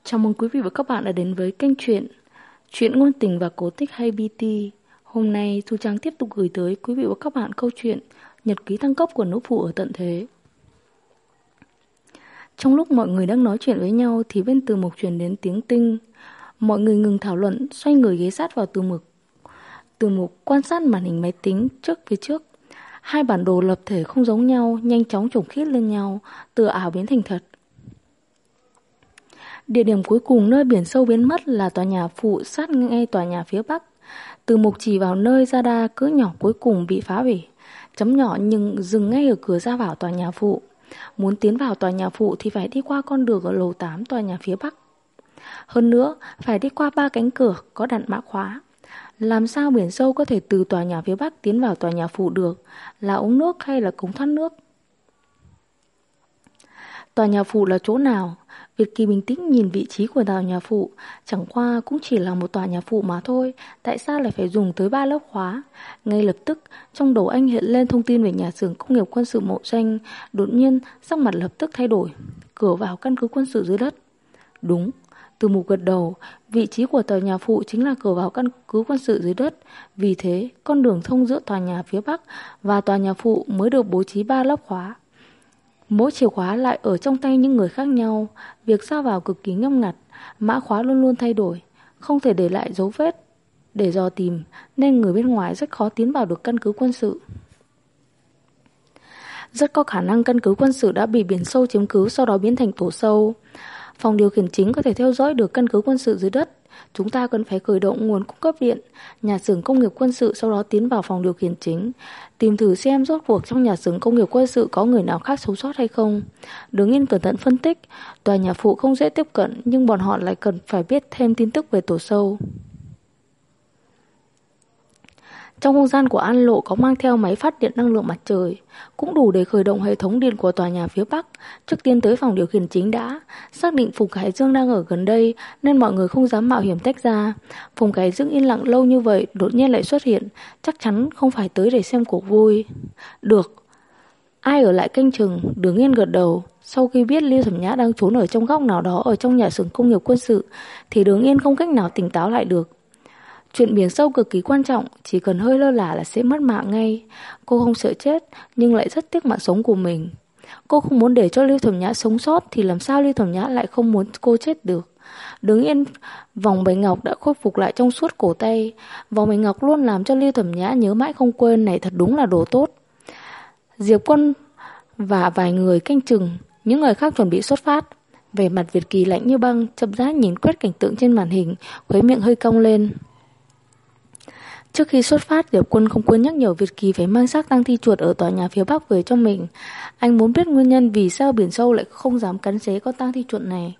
Chào mừng quý vị và các bạn đã đến với kênh Chuyện ngôn tình và cổ tích hay BT. Hôm nay Thu Trang tiếp tục gửi tới quý vị và các bạn câu chuyện Nhật ký thăng cấp của nữ phụ ở tận thế. Trong lúc mọi người đang nói chuyện với nhau thì bên Từ Mục truyền đến tiếng tinh. Mọi người ngừng thảo luận, xoay người ghé sát vào Từ Mục. Từ Mục quan sát màn hình máy tính phía trước. Hai bản đồ lập thể không giống nhau, nhanh chóng chồng khít lên nhau, từ ảo biến thành thật. Địa điểm cuối cùng nơi biển sâu biến mất là tòa nhà phụ sát ngay tòa nhà phía bắc. Từ Mục chỉ vào nơi radar cỡ nhỏ cuối cùng bị phá hủy. Chấm nhỏ nhưng dừng ngay ở cửa ra vào tòa nhà phụ. Muốn tiến vào tòa nhà phụ thì phải đi qua con đường ở lầu 8 tòa nhà phía bắc. Hơn nữa, phải đi qua 3 cánh cửa có đặt mã khóa. Làm sao biển sâu có thể từ tòa nhà phía bắc tiến vào tòa nhà phụ được? Là ống nước hay là cống thoát nước? Tòa nhà phụ là chỗ nào? Việt Kỳ bình tĩnh nhìn vị trí của tòa nhà phụ. Chẳng qua cũng chỉ là một tòa nhà phụ mà thôi. Tại sao lại phải dùng tới 3 lớp khóa? Ngay lập tức trong đầu anh hiện lên thông tin về nhà xưởng công nghiệp quân sự Mộ Danh. Đột nhiên sắc mặt lập tức thay đổi. Cửa vào căn cứ quân sự dưới đất. Đúng. Từ Mục gật đầu. Vị trí của tòa nhà phụ chính là cửa vào căn cứ quân sự dưới đất. Vì thế con đường thông giữa tòa nhà phía bắc và tòa nhà phụ mới được bố trí 3 lớp khóa. Mỗi chìa khóa lại ở trong tay những người khác nhau. Việc ra vào cực kỳ nghiêm ngặt. Mã khóa luôn luôn thay đổi, không thể để lại dấu vết để dò tìm, nên người bên ngoài rất khó tiến vào được căn cứ quân sự. Rất có khả năng căn cứ quân sự đã bị biển sâu chiếm cứ, sau đó biến thành tổ sâu. Phòng điều khiển chính có thể theo dõi được căn cứ quân sự dưới đất. Chúng ta cần phải khởi động nguồn cung cấp điện, nhà xưởng công nghiệp quân sự, sau đó tiến vào phòng điều khiển chính, tìm thử xem rốt cuộc trong nhà xưởng công nghiệp quân sự có người nào khác sống sót hay không. Đường Yên cẩn thận phân tích, tòa nhà phụ không dễ tiếp cận, nhưng bọn họ lại cần phải biết thêm tin tức về tổ sâu. Trong không gian của An Lộ có mang theo máy phát điện năng lượng mặt trời, cũng đủ để khởi động hệ thống điện của tòa nhà phía bắc. Trước tiên tới phòng điều khiển chính đã. Xác định Phùng Khải Dương đang ở gần đây nên mọi người không dám mạo hiểm tách ra. Phùng Khải Dương yên lặng lâu như vậy đột nhiên lại xuất hiện, chắc chắn không phải tới để xem cuộc vui. Được. Ai ở lại canh chừng? Đường Yên gật đầu. Sau khi biết Lưu Thẩm Nhã đang trốn ở trong góc nào đó ở trong nhà xưởng công nghiệp quân sự thì Đường Yên không cách nào tỉnh táo lại được. Chuyện biển sâu cực kỳ quan trọng, chỉ cần hơi lơ là sẽ mất mạng ngay. Cô không sợ chết, nhưng lại rất tiếc mạng sống của mình. Cô không muốn để cho Lưu Thẩm Nhã sống sót, thì làm sao Lưu Thẩm Nhã lại không muốn cô chết được. Đứng yên, vòng bạch ngọc đã khôi phục lại trong suốt cổ tay. Vòng bạch ngọc luôn làm cho Lưu Thẩm Nhã nhớ mãi không quên, này thật đúng là đồ tốt. Diệp Quân và vài người canh chừng, những người khác chuẩn bị xuất phát. Vẻ mặt Việt Kỳ lạnh như băng, chậm rãi nhìn quét cảnh tượng trên màn hình, khóe miệng hơi cong lên. Trước khi xuất phát, Diệp Quân không quên nhắc nhở Việt Kỳ phải mang xác tang thi chuột ở tòa nhà phía bắc về cho mình. Anh muốn biết nguyên nhân vì sao biển sâu lại không dám cắn xé con tang thi chuột này.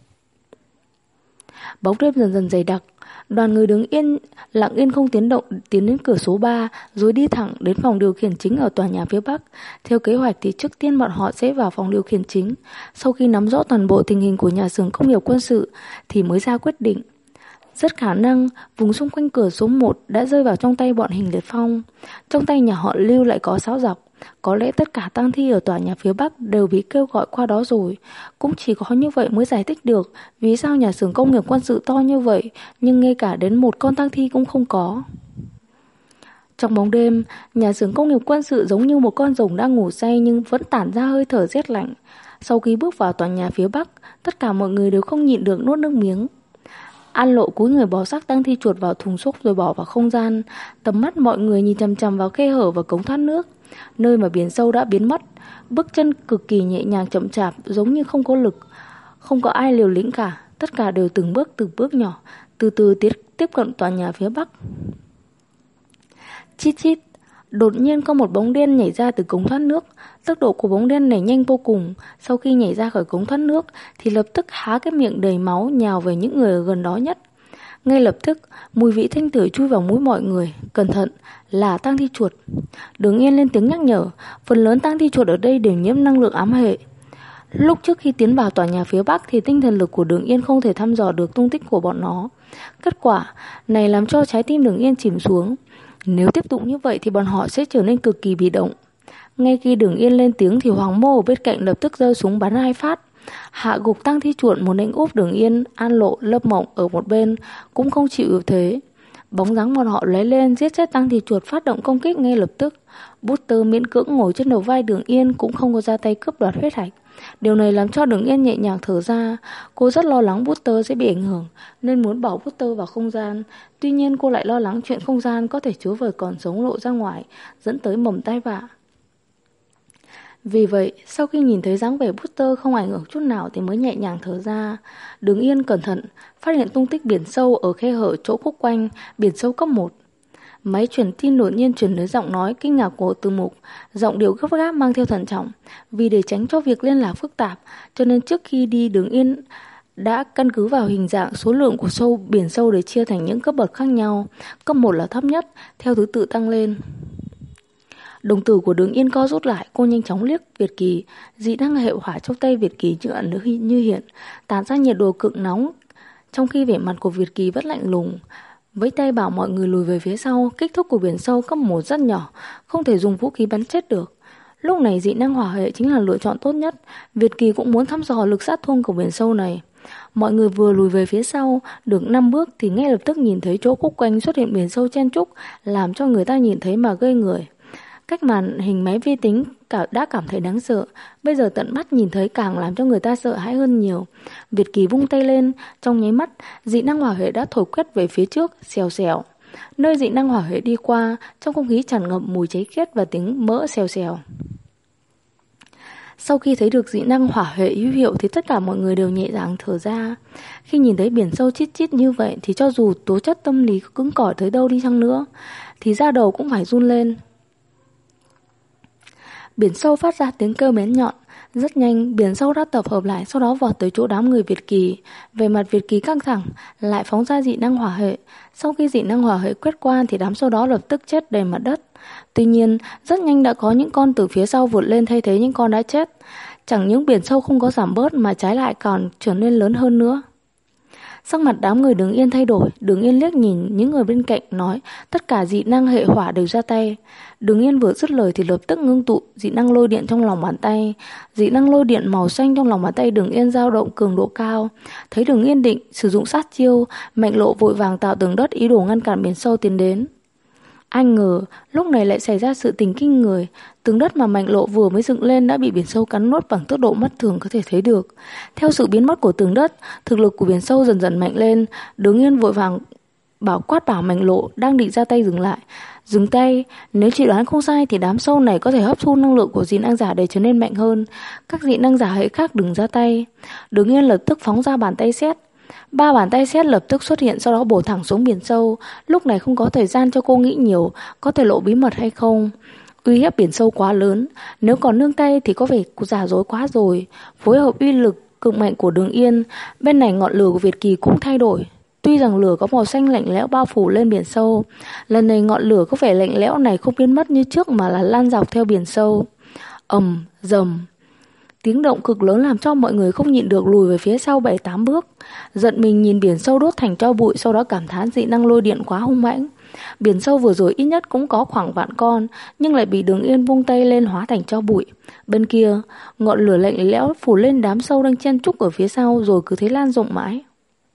Bóng đêm dần dần dày đặc. Đoàn người đứng yên, lặng yên không tiến động, tiến đến cửa số 3, rồi đi thẳng đến phòng điều khiển chính ở tòa nhà phía bắc. Theo kế hoạch thì trước tiên bọn họ sẽ vào phòng điều khiển chính. Sau khi nắm rõ toàn bộ tình hình của nhà xưởng công nghiệp quân sự thì mới ra quyết định. Rất khả năng vùng xung quanh cửa số 1 đã rơi vào trong tay bọn Hình Liệt Phong. Trong tay nhà họ Lưu lại có 6 dọc. Có lẽ tất cả tang thi ở tòa nhà phía bắc đều bị kêu gọi qua đó rồi. Cũng chỉ có như vậy mới giải thích được vì sao nhà xưởng công nghiệp quân sự to như vậy nhưng ngay cả đến một con tang thi cũng không có. Trong bóng đêm, nhà xưởng công nghiệp quân sự giống như một con rồng đang ngủ say nhưng vẫn tản ra hơi thở rét lạnh. Sau khi bước vào tòa nhà phía bắc, tất cả mọi người đều không nhịn được nuốt nước miếng. An Lộ cúi người bó xác tang thi chuột vào thùng xốp rồi bỏ vào không gian. Tầm mắt mọi người nhìn chằm chằm vào khe hở và cống thoát nước, nơi mà biển sâu đã biến mất. Bước chân cực kỳ nhẹ nhàng chậm chạp, giống như không có lực. Không có ai liều lĩnh cả, tất cả đều từng bước nhỏ, từ từ tiếp cận tòa nhà phía bắc. Chít chít. Đột nhiên có một bóng đen nhảy ra từ cống thoát nước. Tốc độ của bóng đen này nhanh vô cùng. Sau khi nhảy ra khỏi cống thoát nước thì lập tức há cái miệng đầy máu nhào về những người ở gần đó nhất. Ngay lập tức mùi vị thanh tưởi chui vào mũi mọi người. Cẩn thận, là tang thi chuột. Đường Yên lên tiếng nhắc nhở. Phần lớn tang thi chuột ở đây đều nhiễm năng lượng ám hệ. Lúc trước khi tiến vào tòa nhà phía bắc thì tinh thần lực của Đường Yên không thể thăm dò được tung tích của bọn nó. Kết quả này làm cho trái tim Đường Yên chìm xuống. Nếu tiếp tục như vậy thì bọn họ sẽ trở nên cực kỳ bị động. Ngay khi Đường Yên lên tiếng thì Hoàng Mô ở bên cạnh lập tức giơ súng bắn 2 phát. Hạ gục tang thi chuột muốn đánh úp Đường Yên, An Lộ, Lâm Mộng ở một bên cũng không chịu yếu thế. Bóng dáng bọn họ lóe lên, giết chết tang thi chuột, phát động công kích ngay lập tức. Buster miễn cưỡng ngồi trên đầu vai Đường Yên, cũng không có ra tay cướp đoạt huyết hạch. Điều này làm cho Đường Yên nhẹ nhàng thở ra. Cô rất lo lắng Buster sẽ bị ảnh hưởng, nên muốn bỏ Buster vào không gian. Tuy nhiên cô lại lo lắng chuyện không gian có thể chứa vời còn sống lộ ra ngoài, dẫn tới mầm tai vạ. Vì vậy, sau khi nhìn thấy dáng vẻ Buster không ảnh hưởng chút nào thì mới nhẹ nhàng thở ra. Đường Yên cẩn thận phát hiện tung tích biển sâu ở khe hở chỗ khúc quanh biển sâu cấp 1. Máy truyền tin đột nhiên truyền đến giọng nói kinh ngạc của Từ Mục, giọng điệu gấp gáp mang theo thận trọng. Vì để tránh cho việc liên lạc phức tạp, cho nên trước khi đi Đường Yên đã căn cứ vào hình dạng số lượng của biển sâu để chia thành những cấp bậc khác nhau. Cấp 1 là thấp nhất, theo thứ tự tăng lên. Đồng tử của Đường Yên co rút lại, cô nhanh chóng liếc Việt Kỳ, dị năng hệ hỏa trong tay Việt Kỳ như ẩn như hiện, tản ra nhiệt độ cực nóng, trong khi vẻ mặt của Việt Kỳ vẫn lạnh lùng. Với tay bảo mọi người lùi về phía sau, kích thước của biển sâu cấp 1 rất nhỏ, không thể dùng vũ khí bắn chết được. Lúc này dị năng hỏa hệ chính là lựa chọn tốt nhất, Việt Kỳ cũng muốn thăm dò lực sát thương của biển sâu này. Mọi người vừa lùi về phía sau được 5 bước thì ngay lập tức nhìn thấy chỗ khúc quanh xuất hiện biển sâu chen chúc, làm cho người ta nhìn thấy mà gây người. Cách màn hình máy vi tính đã cảm thấy đáng sợ, bây giờ tận mắt nhìn thấy càng làm cho người ta sợ hãi hơn nhiều. Việt Kỳ vung tay lên, trong nháy mắt, dị năng hỏa hệ đã thổi quét về phía trước, xèo xèo. Nơi dị năng hỏa hệ đi qua, trong không khí tràn ngập mùi cháy khét và tiếng mỡ xèo xèo. Sau khi thấy được dị năng hỏa hệ hữu hiệu thì tất cả mọi người đều nhẹ nhàng thở ra. Khi nhìn thấy biển sâu chít chít như vậy thì cho dù tố chất tâm lý cứng cỏi tới đâu đi chăng nữa, thì da đầu cũng phải run lên. Biển sâu phát ra tiếng kêu bén nhọn. Rất nhanh, biển sâu đã tập hợp lại, sau đó vọt tới chỗ đám người Việt Kỳ. Về mặt Việt Kỳ căng thẳng, lại phóng ra dị năng hỏa hệ. Sau khi dị năng hỏa hệ quét qua thì đám sâu đó lập tức chết đầy mặt đất. Tuy nhiên, rất nhanh đã có những con từ phía sau vụt lên thay thế những con đã chết. Chẳng những biển sâu không có giảm bớt mà trái lại còn trở nên lớn hơn nữa. Sắc mặt đám người Đường Yên thay đổi, Đường Yên liếc nhìn những người bên cạnh nói tất cả dị năng hệ hỏa đều ra tay. Đường Yên vừa dứt lời thì lập tức ngưng tụ dị năng lôi điện trong lòng bàn tay. Dị năng lôi điện màu xanh trong lòng bàn tay Đường Yên dao động cường độ cao. Thấy Đường Yên định sử dụng sát chiêu, Mạnh Lộ vội vàng tạo tường đất ý đồ ngăn cản biển sâu tiến đến. Anh ngờ lúc này lại xảy ra sự tình kinh người. Tường đất mà Mạnh Lộ vừa mới dựng lên đã bị biển sâu cắn nuốt bằng tốc độ mắt thường có thể thấy được. Theo sự biến mất của tường đất, thực lực của biển sâu dần dần mạnh lên. Đường Yên vội vàng quát bảo Mạnh Lộ đang định ra tay dừng lại. Dừng tay, nếu chị đoán không sai thì đám sâu này có thể hấp thu năng lượng của dị năng giả để trở nên mạnh hơn. Các dị năng giả hệ khác đừng ra tay. Đường Yên lập tức phóng ra bàn tay sét. 3 bàn tay sét lập tức xuất hiện, sau đó bổ thẳng xuống biển sâu. Lúc này không có thời gian cho cô nghĩ nhiều có thể lộ bí mật hay không. Uy hiếp biển sâu quá lớn, nếu còn nương tay thì có vẻ giả dối quá rồi. Phối hợp uy lực cực mạnh của Đường Yên, bên này ngọn lửa của Việt Kỳ cũng thay đổi. Tuy rằng lửa có màu xanh lạnh lẽo bao phủ lên biển sâu, lần này ngọn lửa có vẻ lạnh lẽo này không biến mất như trước mà là lan dọc theo biển sâu. Ầm, rầm. Tiếng động cực lớn làm cho mọi người không nhịn được lùi về phía sau 7-8 bước. Giận mình nhìn biển sâu đốt thành tro bụi, sau đó cảm thán dị năng lôi điện quá hung mãnh. Biển sâu vừa rồi ít nhất cũng có khoảng vạn con, nhưng lại bị Đường Yên vung tay lên hóa thành tro bụi. Bên kia, ngọn lửa lạnh lẽo phủ lên đám sâu đang chen chúc ở phía sau rồi cứ thế lan rộng mãi.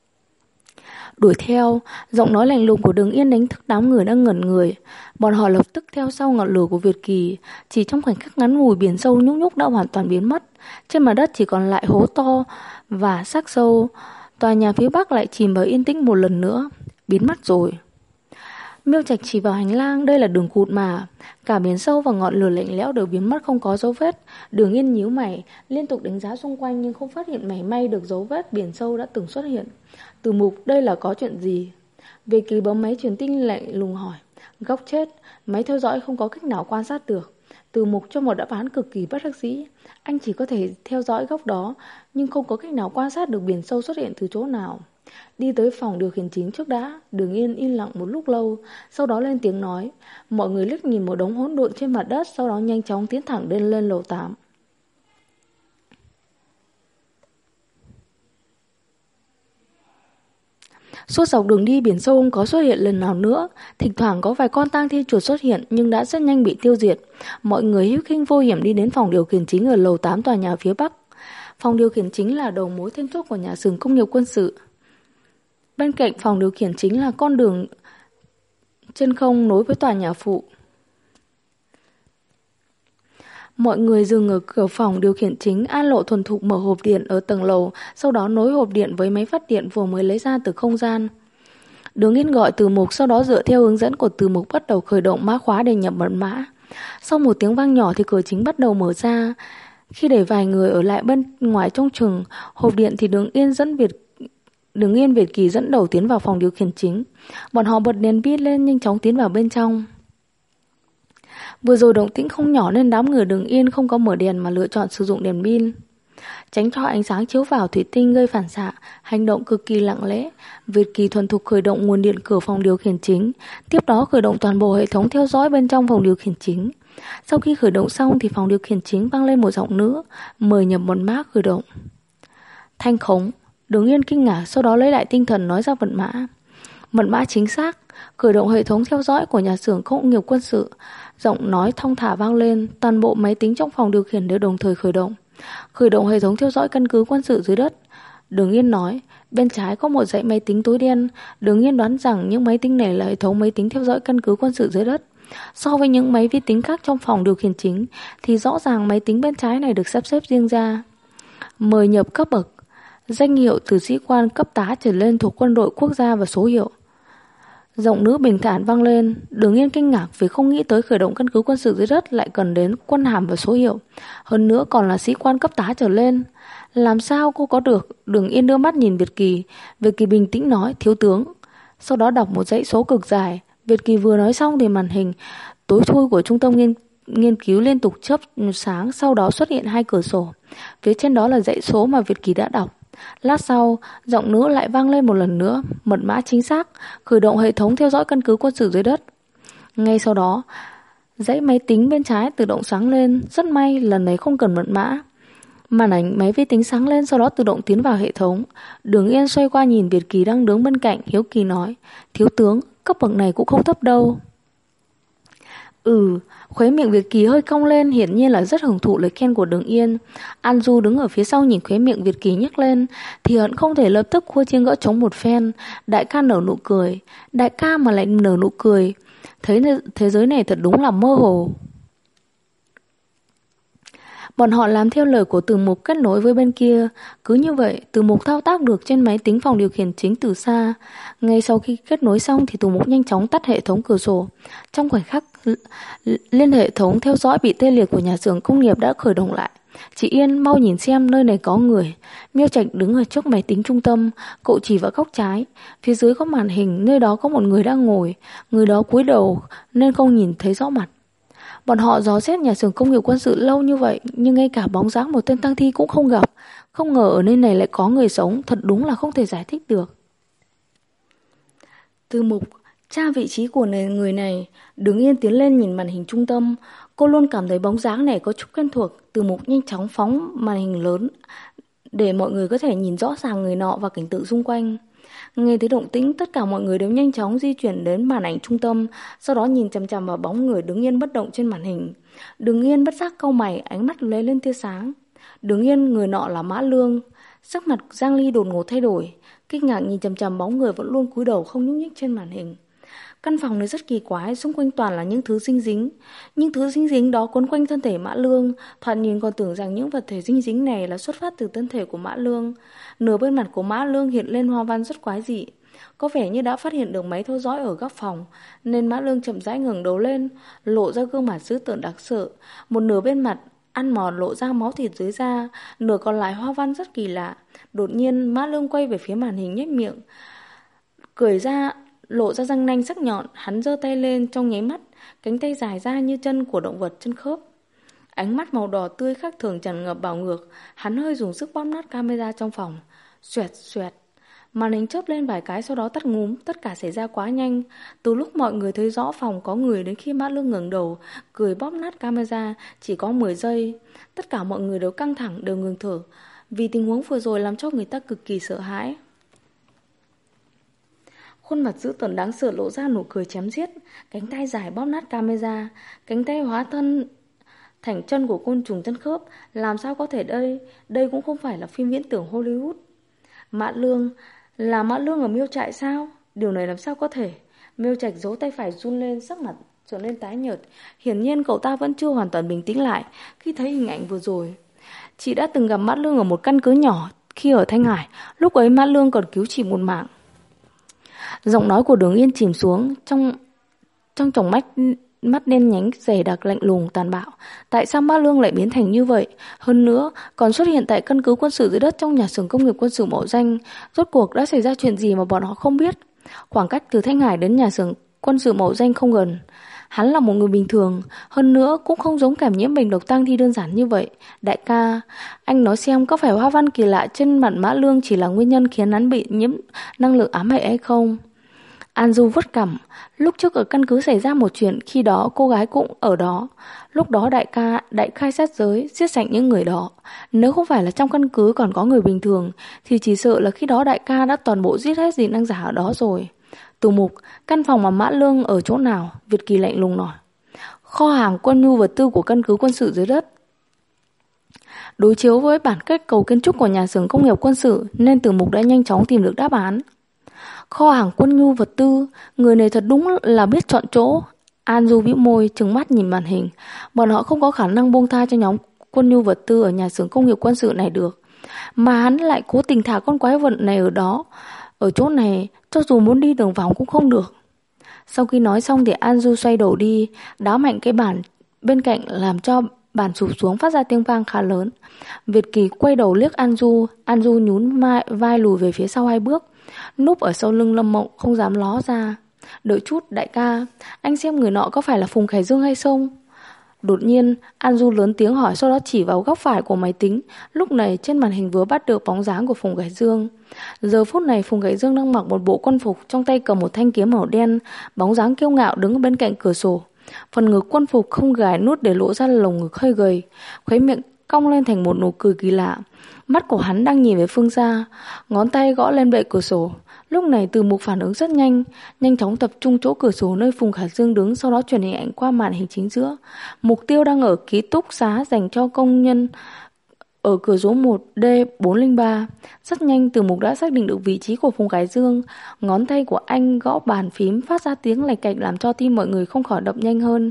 Đuổi theo, giọng nói lạnh lùng của Đường Yên đánh thức đám người đang ngẩn người. Bọn họ lập tức theo sau ngọn lửa của Việt Kỳ. Chỉ trong khoảnh khắc ngắn ngủi, biển sâu nhúc nhúc đã hoàn toàn biến mất. Trên mặt đất chỉ còn lại hố to và xác sâu. Tòa nhà phía bắc lại chìm vào yên tĩnh một lần nữa. Biến mất rồi. Miêu Trạch chỉ vào hành lang, đây là đường cụt mà. Cả biển sâu và ngọn lửa lạnh lẽo đều biến mất không có dấu vết. Đường Yên nhíu mày, liên tục đánh giá xung quanh nhưng không phát hiện mảy may được dấu vết biển sâu đã từng xuất hiện. Từ Mục, đây là có chuyện gì? Về Kỳ bấm máy truyền tin lạnh lùng hỏi. Góc chết, máy theo dõi không có cách nào quan sát được. Từ Mục cho một đáp án cực kỳ bất đắc dĩ. Anh chỉ có thể theo dõi góc đó, nhưng không có cách nào quan sát được biển sâu xuất hiện từ chỗ nào. Đi tới phòng điều khiển chính trước đã. Đường Yên im lặng một lúc lâu, sau đó lên tiếng nói. Mọi người liếc nhìn một đống hỗn độn trên mặt đất, sau đó nhanh chóng tiến thẳng lên lầu 8. Suốt dọc đường đi, biển sâu không có xuất hiện lần nào nữa. Thỉnh thoảng có vài con tang thi chuột xuất hiện nhưng đã rất nhanh bị tiêu diệt. Mọi người hữu khinh vô hiểm đi đến phòng điều khiển chính ở lầu 8 tòa nhà phía bắc. Phòng điều khiển chính là đầu mối then chốt của nhà xưởng công nghiệp quân sự. Bên cạnh phòng điều khiển chính là con đường trên không nối với tòa nhà phụ. Mọi người dừng ở cửa phòng điều khiển chính. An Lộ thuần thục mở hộp điện ở tầng lầu, sau đó nối hộp điện với máy phát điện vừa mới lấy ra từ không gian. Đường Yên gọi Từ Mục, sau đó dựa theo hướng dẫn của Từ Mục bắt đầu khởi động mã khóa để nhập mật mã. Sau một tiếng vang nhỏ thì cửa chính bắt đầu mở ra. Khi để vài người ở lại bên ngoài trông chừng hộp điện thì Đường Yên Việt Kỳ dẫn đầu tiến vào phòng điều khiển chính. Bọn họ bật đèn pin lên nhanh chóng tiến vào bên trong. Vừa rồi động tĩnh không nhỏ nên đám người Đường Yên không có mở đèn mà lựa chọn sử dụng đèn pin. Tránh cho ánh sáng chiếu vào thủy tinh gây phản xạ, hành động cực kỳ lặng lẽ. Việt Kỳ thuần thục khởi động nguồn điện cửa phòng điều khiển chính, tiếp đó khởi động toàn bộ hệ thống theo dõi bên trong phòng điều khiển chính. Sau khi khởi động xong thì phòng điều khiển chính vang lên một giọng nữ, mời nhập mật mã khởi động. Thanh khống. Đường Yên kinh ngạc, sau đó lấy lại tinh thần nói ra mật mã. Mật mã chính xác, khởi động hệ thống theo dõi của nhà xưởng công nghiệp quân sự. Giọng nói thong thả vang lên, toàn bộ máy tính trong phòng điều khiển đều đồng thời khởi động. Khởi động hệ thống theo dõi căn cứ quân sự dưới đất. Đường Yên nói, bên trái có một dãy máy tính tối đen. Đường Yên đoán rằng những máy tính này là hệ thống máy tính theo dõi căn cứ quân sự dưới đất. So với những máy vi tính khác trong phòng điều khiển chính thì rõ ràng máy tính bên trái này được sắp xếp riêng ra. Mời nhập cấp bậc, danh hiệu từ sĩ quan cấp tá trở lên thuộc quân đội quốc gia và số hiệu. Giọng nữ bình thản vang lên. Đường Yên kinh ngạc vì không nghĩ tới khởi động căn cứ quân sự dưới đất lại cần đến quân hàm và số hiệu, hơn nữa còn là sĩ quan cấp tá trở lên. Làm sao cô có được? Đường Yên đưa mắt nhìn Việt Kỳ. Việt Kỳ bình tĩnh nói, thiếu tướng. Sau đó đọc một dãy số cực dài. Việt Kỳ vừa nói xong thì màn hình tối thui của trung tâm nghiên cứu liên tục chớp sáng, sau đó xuất hiện hai cửa sổ. Phía trên đó là dãy số mà Việt Kỳ đã đọc. Lát sau, giọng nữ lại vang lên một lần nữa, mật mã chính xác, khởi động hệ thống theo dõi căn cứ quân sự dưới đất. Ngay sau đó, dãy máy tính bên trái tự động sáng lên, rất may lần này không cần mật mã. Màn ảnh máy vi tính sáng lên, sau đó tự động tiến vào hệ thống. Đường Yên xoay qua nhìn Việt Kỳ đang đứng bên cạnh, hiếu kỳ nói, thiếu tướng, cấp bậc này cũng không thấp đâu. Khóe miệng Việt Kỳ hơi cong lên, hiển nhiên là rất hưởng thụ lời khen của Đường Yên. An Du đứng ở phía sau nhìn khóe miệng Việt Kỳ nhếch lên thì hận không thể lập tức khua chiêng gõ trống một phen. Đại ca nở nụ cười, đại ca mà lại nở nụ cười, thấy thế giới này thật đúng là mơ hồ. Bọn họ làm theo lời của Từ Mục kết nối với bên kia. Cứ như vậy, Từ Mục thao tác được trên máy tính phòng điều khiển chính từ xa. Ngay sau khi kết nối xong thì Từ Mục nhanh chóng tắt hệ thống cửa sổ. Trong khoảnh khắc, liên hệ thống theo dõi bị tê liệt của nhà xưởng công nghiệp đã khởi động lại. Chị Yên, mau nhìn xem nơi này có người. Miêu Trạch đứng ở trước máy tính trung tâm, cậu chỉ vào góc trái. Phía dưới có màn hình, nơi đó có một người đang ngồi. Người đó cúi đầu nên không nhìn thấy rõ mặt. Bọn họ dò xét nhà xưởng công nghiệp quân sự lâu như vậy, nhưng ngay cả bóng dáng một tên tang thi cũng không gặp. Không ngờ ở nơi này lại có người sống, thật đúng là không thể giải thích được. Từ Mục tra vị trí của người này. Đứng Yên tiến lên nhìn màn hình trung tâm. Cô luôn cảm thấy bóng dáng này có chút quen thuộc. Từ Mục nhanh chóng phóng màn hình lớn để mọi người có thể nhìn rõ ràng người nọ và cảnh tượng xung quanh. Nghe thấy động tĩnh, tất cả mọi người đều nhanh chóng di chuyển đến màn ảnh trung tâm, sau đó nhìn chằm chằm vào bóng người đứng yên bất động trên màn hình. Đứng Yên bất giác cau mày, ánh mắt lóe lên tia sáng. Đứng Yên, người nọ là Mã Lương. Sắc mặt Giang Ly đột ngột thay đổi, kinh ngạc nhìn chằm chằm bóng người vẫn luôn cúi đầu không nhúc nhích trên màn hình. Căn phòng này rất kỳ quái, xung quanh toàn là những thứ dinh dính. Những thứ dinh dính đó quấn quanh thân thể Mã Lương, thoạt nhìn còn tưởng rằng những vật thể dinh dính này là xuất phát từ thân thể của Mã Lương. Nửa bên mặt của Mã Lương hiện lên hoa văn rất quái dị, có vẻ như đã phát hiện được máy theo dõi ở góc phòng, nên Mã Lương chậm rãi ngẩng đầu lên, lộ ra gương mặt dữ tợn đáng sợ. Một nửa bên mặt ăn mòn lộ ra máu thịt dưới da, nửa còn lại hoa văn rất kỳ lạ. Đột nhiên Mã Lương quay về phía màn hình nhếch miệng, cười ra, lộ ra răng nanh sắc nhọn. Hắn giơ tay lên, trong nháy mắt, cánh tay dài ra như chân của động vật chân khớp. Ánh mắt màu đỏ tươi khác thường tràn ngập bạo ngược. Hắn hơi dùng sức bóp nát camera trong phòng. Xoẹt xoẹt, màn hình chớp lên vài cái, sau đó tắt ngúm. Tất cả xảy ra quá nhanh. Từ lúc mọi người thấy rõ phòng có người đến khi Mã Lương ngẩng đầu cười bóp nát camera chỉ có 10 giây. Tất cả mọi người đều căng thẳng, đều ngừng thở, vì tình huống vừa rồi làm cho người ta cực kỳ sợ hãi. Khuôn mặt dữ tợn đáng sợ lộ ra nụ cười chém giết. Cánh tay dài bóp nát camera, cánh tay hóa thân thành chân của côn trùng chân khớp. Làm sao có thể đây? Đây cũng không phải là phim viễn tưởng Hollywood. Mã Lương, là Mã Lương ở Miêu Trại sao? Điều này làm sao có thể? Miêu Trạch giấu tay phải run lên, sắc mặt trở nên tái nhợt. Hiển nhiên cậu ta vẫn chưa hoàn toàn bình tĩnh lại khi thấy hình ảnh vừa rồi. Chị đã từng gặp Mã Lương ở một căn cứ nhỏ khi ở Thanh Hải. Lúc ấy Mã Lương còn cứu chị một mạng. Giọng nói của Đường Yên chìm xuống, trong tròng mắt đen nhánh dày đặc lạnh lùng tàn bạo. Tại sao Mã Lương lại biến thành như vậy? Hơn nữa còn xuất hiện tại căn cứ quân sự dưới đất trong nhà xưởng công nghiệp quân sự Mậu Danh. Rốt cuộc đã xảy ra chuyện gì mà bọn họ không biết? Khoảng cách từ Thanh Hải đến nhà xưởng quân sự Mậu Danh không gần. Hắn là một người bình thường, hơn nữa cũng không giống cảm nhiễm bình độc tang thi đơn giản như vậy. Đại ca, anh nói xem có phải hoa văn kỳ lạ trên mặt Mã Lương chỉ là nguyên nhân khiến hắn bị nhiễm năng lượng ám hệ hay không? An Du vất cằm. Lúc trước ở căn cứ xảy ra một chuyện, khi đó cô gái cũng ở đó. Lúc đó đại khai sát giới, giết sạch những người đó. Nếu không phải là trong căn cứ còn có người bình thường, thì chỉ sợ là khi đó đại ca đã toàn bộ giết hết dị năng giả ở đó rồi. Tù Mục, căn phòng mà Mã Lương ở chỗ nào? Việt Kỳ lạnh lùng nói. Kho hàng quân nhu vật tư của căn cứ quân sự dưới đất. Đối chiếu với bản kết cấu kiến trúc của nhà xưởng công nghiệp quân sự, nên Tử Mục đã nhanh chóng tìm được đáp án. Kho hàng quân nhu vật tư, người này thật đúng là biết chọn chỗ. An Du bĩu môi, trừng mắt nhìn màn hình. Bọn họ không có khả năng buông tha cho nhóm quân nhu vật tư ở nhà xưởng công nghiệp quân sự này được. Mà hắn lại cố tình thả con quái vật này ở đó. Ở chỗ này, cho dù muốn đi đường vòng cũng không được. Sau khi nói xong thì An Du xoay đầu đi, đá mạnh cái bàn bên cạnh làm cho bàn sụp xuống phát ra tiếng vang khá lớn. Việt Kỳ quay đầu liếc An Du nhún vai lùi về phía sau 2 bước. Núp ở sau lưng Lâm Mộng không dám ló ra. Đợi chút đại ca, anh xem người nọ có phải là Phùng Khải Dương hay không? Đột nhiên An Du lớn tiếng hỏi, sau đó chỉ vào góc phải của máy tính. Lúc này trên màn hình vừa bắt được bóng dáng của Phùng Khải Dương. Giờ phút này Phùng Khải Dương đang mặc một bộ quân phục, trong tay cầm một thanh kiếm màu đen. Bóng dáng kiêu ngạo đứng ở bên cạnh cửa sổ. Phần ngực quân phục không gài nút để lộ ra lồng ngực hơi gầy, khóe miệng cong lên thành một nụ cười kỳ lạ. Mắt của hắn đang nhìn về phương xa, ngón tay gõ lên bệ cửa sổ. Lúc này Từ Mục phản ứng rất nhanh chóng tập trung chỗ cửa sổ nơi Phùng Khải Dương đứng, sau đó chuyển hình ảnh qua màn hình chính giữa. Mục tiêu đang ở ký túc xá dành cho công nhân ở cửa số 1D403. Rất nhanh Từ Mục đã xác định được vị trí của Phùng Khải Dương. Ngón tay của anh gõ bàn phím phát ra tiếng lạch cạch làm cho tim mọi người không khỏi đập nhanh hơn.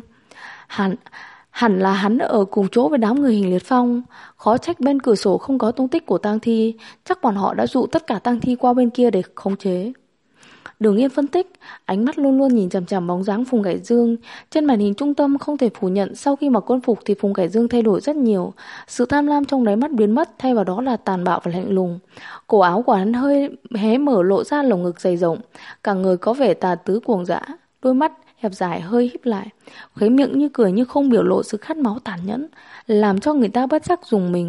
Hẳn là hắn ở cùng chỗ với đám người Hình Liệt Phong. Khó trách bên cửa sổ không có tung tích của tang thi. Chắc bọn họ đã dụ tất cả tang thi qua bên kia để khống chế. Đường Yên phân tích, ánh mắt luôn luôn nhìn chằm chằm bóng dáng Phùng Khải Dương. Trên màn hình trung tâm không thể phủ nhận, sau khi mặc quân phục thì Phùng Khải Dương thay đổi rất nhiều. Sự tham lam trong đáy mắt biến mất, thay vào đó là tàn bạo và lạnh lùng. Cổ áo của hắn hơi hé mở lộ ra lồng ngực dày rộng, cả người có vẻ tà tứ cuồng dã. Đôi mắt hẹp dài hơi híp lại, khóe miệng như cười như không biểu lộ sự khát máu tàn nhẫn, làm cho người ta bất giác rùng mình.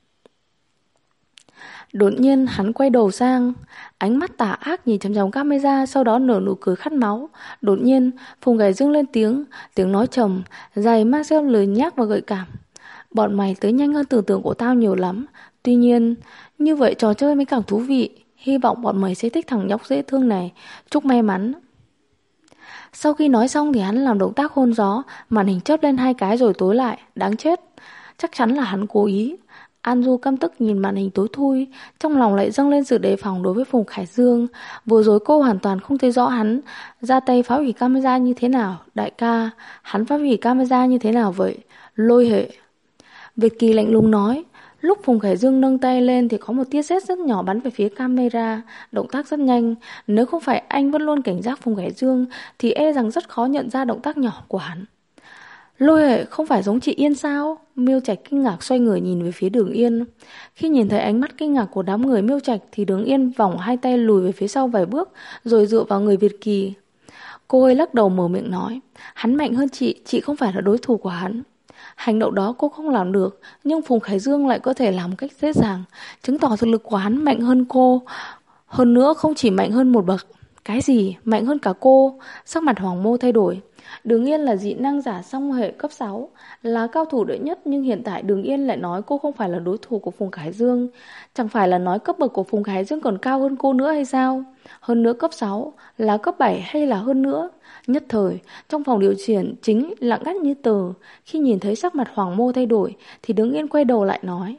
Đột nhiên hắn quay đầu sang, ánh mắt tà ác nhìn chằm chằm camera, sau đó nở nụ cười khát máu. Đột nhiên Phùng Khải Dương lên tiếng nói trầm, dày mang theo lời nhác và gợi cảm. Bọn mày tới nhanh hơn tưởng tượng của tao nhiều lắm. Tuy nhiên, như vậy trò chơi mới càng thú vị. Hy vọng bọn mày sẽ thích thằng nhóc dễ thương này. Chúc may mắn. Sau khi nói xong thì hắn làm động tác hôn gió, màn hình chớp lên 2 cái rồi tối lại. Đáng chết, chắc chắn là hắn cố ý. An Du căm tức nhìn màn hình tối thui, trong lòng lại dâng lên sự đề phòng đối với Phùng Khải Dương. Vừa rồi cô hoàn toàn không thấy rõ hắn ra tay phá hủy camera như thế nào. Đại ca, hắn phá hủy camera như thế nào vậy? Lôi hệ. Việt Kỳ lạnh lùng nói. Lúc Phùng Khải Dương nâng tay lên thì có một tia sét rất nhỏ bắn về phía camera, động tác rất nhanh. Nếu không phải anh vẫn luôn cảnh giác Phùng Khải Dương thì e rằng rất khó nhận ra động tác nhỏ của hắn. Lôi hệ không phải giống chị Yên sao? Miêu Trạch kinh ngạc xoay người nhìn về phía Đường Yên. Khi nhìn thấy ánh mắt kinh ngạc của đám người Miêu Trạch thì Đường Yên vòng 2 tay lùi về phía sau vài bước rồi dựa vào người Việt Kỳ. Cô ấy lắc đầu mở miệng nói, hắn mạnh hơn chị không phải là đối thủ của hắn. Hành động đó cô không làm được, nhưng Phùng Khải Dương lại có thể làm một cách dễ dàng, chứng tỏ thực lực của hắn mạnh hơn cô. Hơn nữa không chỉ mạnh hơn một bậc. Cái gì? Mạnh hơn cả cô? Sắc mặt Hoàng Mô thay đổi. Đường Yên là dị năng giả song hệ cấp 6, là cao thủ đệ nhất, nhưng hiện tại Đường Yên lại nói cô không phải là đối thủ của Phùng Khải Dương. Chẳng phải là nói cấp bậc của Phùng Khải Dương còn cao hơn cô nữa hay sao? Hơn nữa cấp 6 là cấp 7 hay là hơn nữa? Nhất thời, trong phòng điều khiển chính lặng ngắt như tờ. Khi nhìn thấy sắc mặt Hoàng Mô thay đổi thì Đường Yên quay đầu lại nói: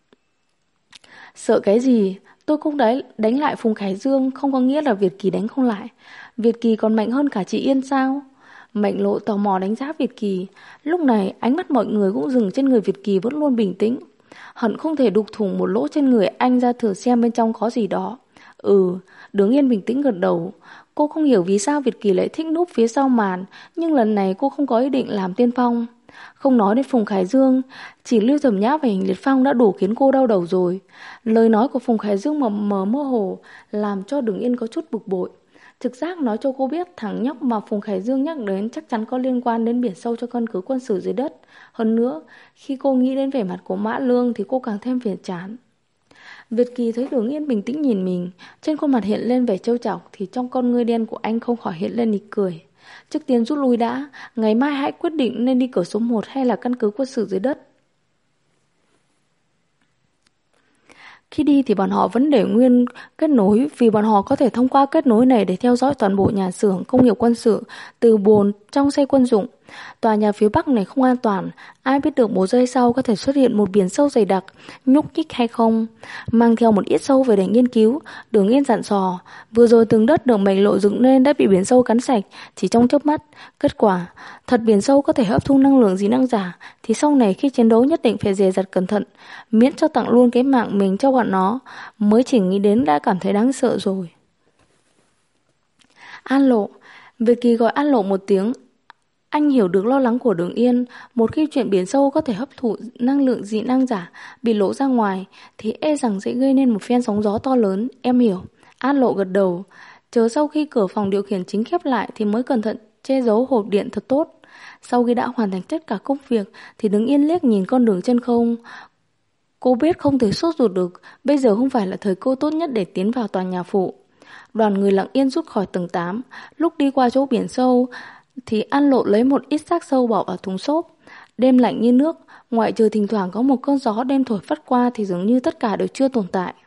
Sợ cái gì? Tôi cũng đánh lại Phùng Khải Dương không có nghĩa là Việt Kỳ đánh không lại. Việt Kỳ còn mạnh hơn cả chị Yên sao? Mạnh Lộ tò mò đánh giá Việt Kỳ. Lúc này ánh mắt mọi người cũng dừng trên người Việt Kỳ vẫn luôn bình tĩnh. Hận không thể đục thủng một lỗ trên người anh ra thử xem bên trong có gì đó. Đường Yên bình tĩnh gật đầu. Cô không hiểu vì sao Việt Kỳ lại thích núp phía sau màn, nhưng lần này cô không có ý định làm tiên phong. Không nói đến Phùng Khải Dương, chỉ Lưu Thẩm Nhã và Hình Liệt Phong đã đủ khiến cô đau đầu rồi. Lời nói của Phùng Khải Dương mờ mơ hồ làm cho Đường Yên có chút bực bội. Trực giác nói cho cô biết thằng nhóc mà Phùng Khải Dương nhắc đến chắc chắn có liên quan đến biển sâu cho căn cứ quân sự dưới đất. Hơn nữa, khi cô nghĩ đến vẻ mặt của Mã Lương thì cô càng thêm phiền chán. Việt Kỳ thấy Đường Yên bình tĩnh nhìn mình, trên khuôn mặt hiện lên vẻ trêu chọc thì trong con ngươi đen của anh không khỏi hiện lên nụ cười. Trước tiên rút lui đã, ngày mai hãy quyết định nên đi cửa số 1 hay là căn cứ quân sự dưới đất. Khi đi thì bọn họ vẫn để nguyên kết nối, vì bọn họ có thể thông qua kết nối này để theo dõi toàn bộ nhà xưởng công nghiệp quân sự từ bồn trong xe quân dụng. Tòa nhà phía Bắc này không an toàn, ai biết được một giây sau có thể xuất hiện một biển sâu dày đặc, nhúc nhích hay không. Mang theo một ít sâu về để nghiên cứu, Đường Yên dặn dò. Vừa rồi từng đất được Mạnh Lộ dựng nên đã bị biển sâu cắn sạch chỉ trong chớp mắt. Kết quả, thật biển sâu có thể hấp thu năng lượng dị năng giả, thì sau này khi chiến đấu nhất định phải dè dặt cẩn thận, miễn cho tặng luôn cái mạng mình cho bọn nó. Mới chỉ nghĩ đến đã cảm thấy đáng sợ rồi. An Lộ. Việt Kỳ gọi An Lộ một tiếng. Anh hiểu được lo lắng của Đường Yên. Một khi chuyện biển sâu có thể hấp thụ năng lượng dị năng giả bị lộ ra ngoài thì e rằng sẽ gây nên một phen sóng gió to lớn. Em hiểu. An Lộ gật đầu. Chờ sau khi cửa phòng điều khiển chính khép lại thì mới cẩn thận che giấu hộp điện thật tốt. Sau khi đã hoàn thành tất cả công việc thì Đường Yên liếc nhìn con đường chân không. Cô biết không thể sốt ruột được, bây giờ không phải là thời cơ tốt nhất để tiến vào tòa nhà phụ. Đoàn người lặng yên rút khỏi tầng 8. Lúc đi qua chỗ biển sâu thì An Lộ lấy một ít xác sâu bỏ vào thùng xốp. Đêm lạnh như nước, ngoại trừ thỉnh thoảng có một cơn gió đêm thổi phất qua thì dường như tất cả đều chưa tồn tại.